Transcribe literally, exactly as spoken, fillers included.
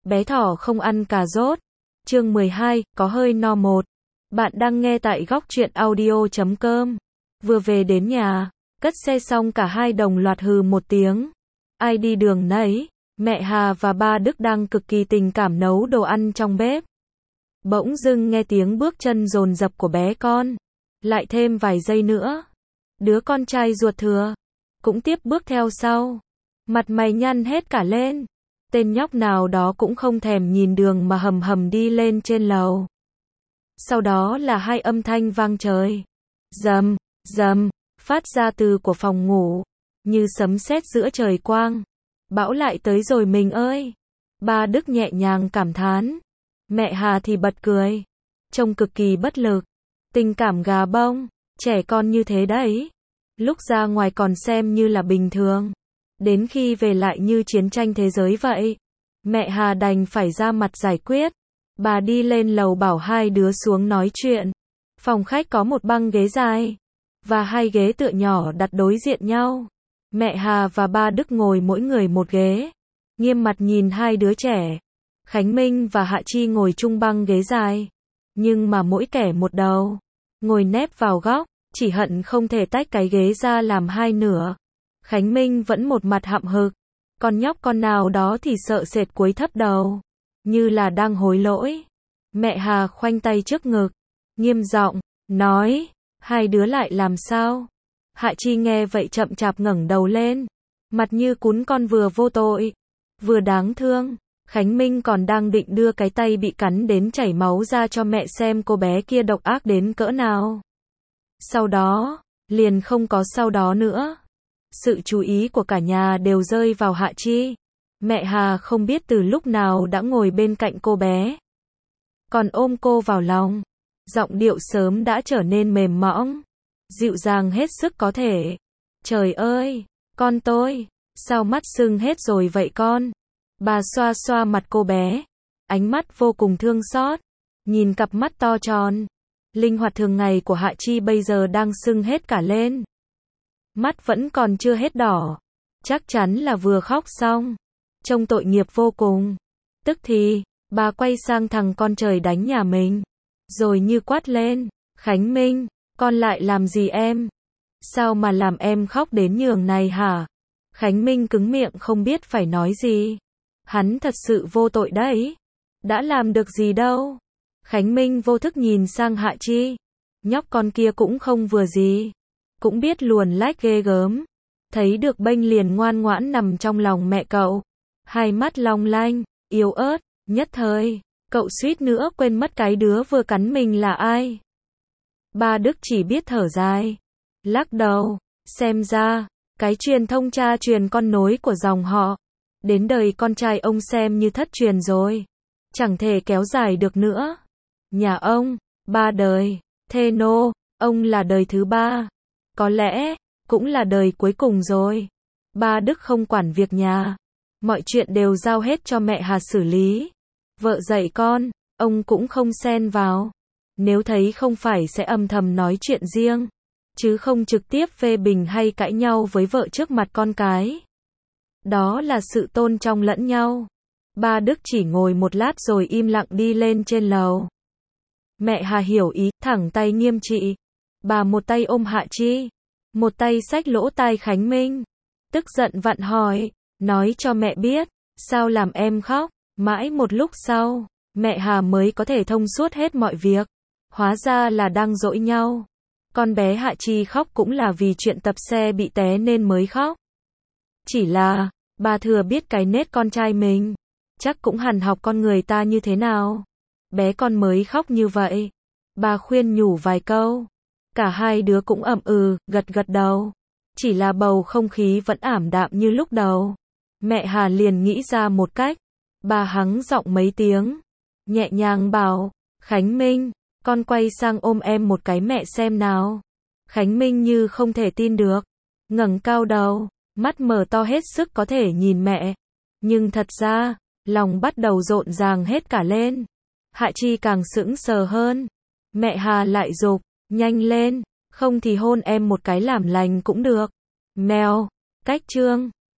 Bé thỏ không ăn cà rốt. Chương mười hai, có hơi no một. Bạn đang nghe tại góc truyện audio chấm com. Vừa về đến nhà, cất xe xong cả hai đồng loạt hừ một tiếng. Ai đi đường nấy, mẹ Hà và ba Đức đang cực kỳ tình cảm nấu đồ ăn trong bếp. Bỗng dưng nghe tiếng bước chân dồn dập của bé con. Lại thêm vài giây nữa, đứa con trai ruột thừa cũng tiếp bước theo sau. Mặt mày nhăn hết cả lên. Tên nhóc nào đó cũng không thèm nhìn đường mà hầm hầm đi lên trên lầu. Sau đó là hai âm thanh vang trời. Rầm, rầm, phát ra từ của phòng ngủ, như sấm sét giữa trời quang. Bão lại tới rồi mình ơi. Ba Đức nhẹ nhàng cảm thán. Mẹ Hà thì bật cười, trông cực kỳ bất lực. Tình cảm gà bông, trẻ con như thế đấy. Lúc ra ngoài còn xem như là bình thường, đến khi về lại như chiến tranh thế giới vậy. Mẹ Hà đành phải ra mặt giải quyết. Bà đi lên lầu bảo hai đứa xuống nói chuyện. Phòng khách có một băng ghế dài và hai ghế tựa nhỏ đặt đối diện nhau. Mẹ Hà và ba Đức ngồi mỗi người một ghế, nghiêm mặt nhìn hai đứa trẻ. Khánh Minh và Hạ Chi ngồi chung băng ghế dài, nhưng mà mỗi kẻ một đầu, ngồi nép vào góc, chỉ hận không thể tách cái ghế ra làm hai nửa. Khánh Minh vẫn một mặt hậm hực, con nhóc con nào đó thì sợ sệt cúi thấp đầu, như là đang hối lỗi. Mẹ Hà khoanh tay trước ngực, nghiêm giọng nói, hai đứa lại làm sao? Hạ Chi nghe vậy chậm chạp ngẩng đầu lên, mặt như cún con vừa vô tội, vừa đáng thương. Khánh Minh còn đang định đưa cái tay bị cắn đến chảy máu ra cho mẹ xem cô bé kia độc ác đến cỡ nào. Sau đó, liền không có sau đó nữa. Sự chú ý của cả nhà đều rơi vào Hạ Chi. Mẹ Hà không biết từ lúc nào đã ngồi bên cạnh cô bé, còn ôm cô vào lòng. Giọng điệu sớm đã trở nên mềm mỏng, dịu dàng hết sức có thể. Trời ơi, con tôi, sao mắt sưng hết rồi vậy con? Bà xoa xoa mặt cô bé, ánh mắt vô cùng thương xót, nhìn cặp mắt to tròn, linh hoạt thường ngày của Hạ Chi bây giờ đang sưng hết cả lên. Mắt vẫn còn chưa hết đỏ, chắc chắn là vừa khóc xong, trông tội nghiệp vô cùng. Tức thì, bà quay sang thằng con trời đánh nhà mình, rồi như quát lên, Khánh Minh, con lại làm gì em? Sao mà làm em khóc đến nhường này hả? Khánh Minh cứng miệng không biết phải nói gì. Hắn thật sự vô tội đấy. Đã làm được gì đâu. Khánh Minh vô thức nhìn sang Hạ Chi. Nhóc con kia cũng không vừa gì, cũng biết luồn lách ghê gớm. Thấy được bênh liền ngoan ngoãn nằm trong lòng mẹ cậu. Hai mắt long lanh, yếu ớt, nhất thời, cậu suýt nữa quên mất cái đứa vừa cắn mình là ai. Ba Đức chỉ biết thở dài, lắc đầu, xem ra, cái truyền thông cha truyền con nối của dòng họ, đến đời con trai ông xem như thất truyền rồi, chẳng thể kéo dài được nữa. Nhà ông, ba đời, thê nô, ông là đời thứ ba, có lẽ, cũng là đời cuối cùng rồi. Ba Đức không quản việc nhà, mọi chuyện đều giao hết cho mẹ Hà xử lý. Vợ dạy con, ông cũng không xen vào. Nếu thấy không phải sẽ âm thầm nói chuyện riêng, chứ không trực tiếp phê bình hay cãi nhau với vợ trước mặt con cái. Đó là sự tôn trọng lẫn nhau. Ba Đức chỉ ngồi một lát rồi im lặng đi lên trên lầu. Mẹ Hà hiểu ý, thẳng tay nghiêm trị. Bà một tay ôm Hạ Chi, một tay xách lỗ tai Khánh Minh. Tức giận vặn hỏi, nói cho mẹ biết, sao làm em khóc? Mãi một lúc sau, mẹ Hà mới có thể thông suốt hết mọi việc. Hóa ra là đang dỗi nhau. Con bé Hạ Chi khóc cũng là vì chuyện tập xe bị té nên mới khóc. Chỉ là, bà thừa biết cái nết con trai mình, chắc cũng hằn học con người ta như thế nào. Bé con mới khóc như vậy. Bà khuyên nhủ vài câu. Cả hai đứa cũng ậm ừ, gật gật đầu. Chỉ là bầu không khí vẫn ảm đạm như lúc đầu. Mẹ Hà liền nghĩ ra một cách. Bà hắng giọng mấy tiếng, nhẹ nhàng bảo, Khánh Minh, con quay sang ôm em một cái mẹ xem nào. Khánh Minh như không thể tin được, ngẩng cao đầu, mắt mở to hết sức có thể nhìn mẹ. Nhưng thật ra, lòng bắt đầu rộn ràng hết cả lên. Hạ Chi càng sững sờ hơn. Mẹ Hà lại giục, nhanh lên, không thì hôn em một cái làm lành cũng được. Mèo, cách chương.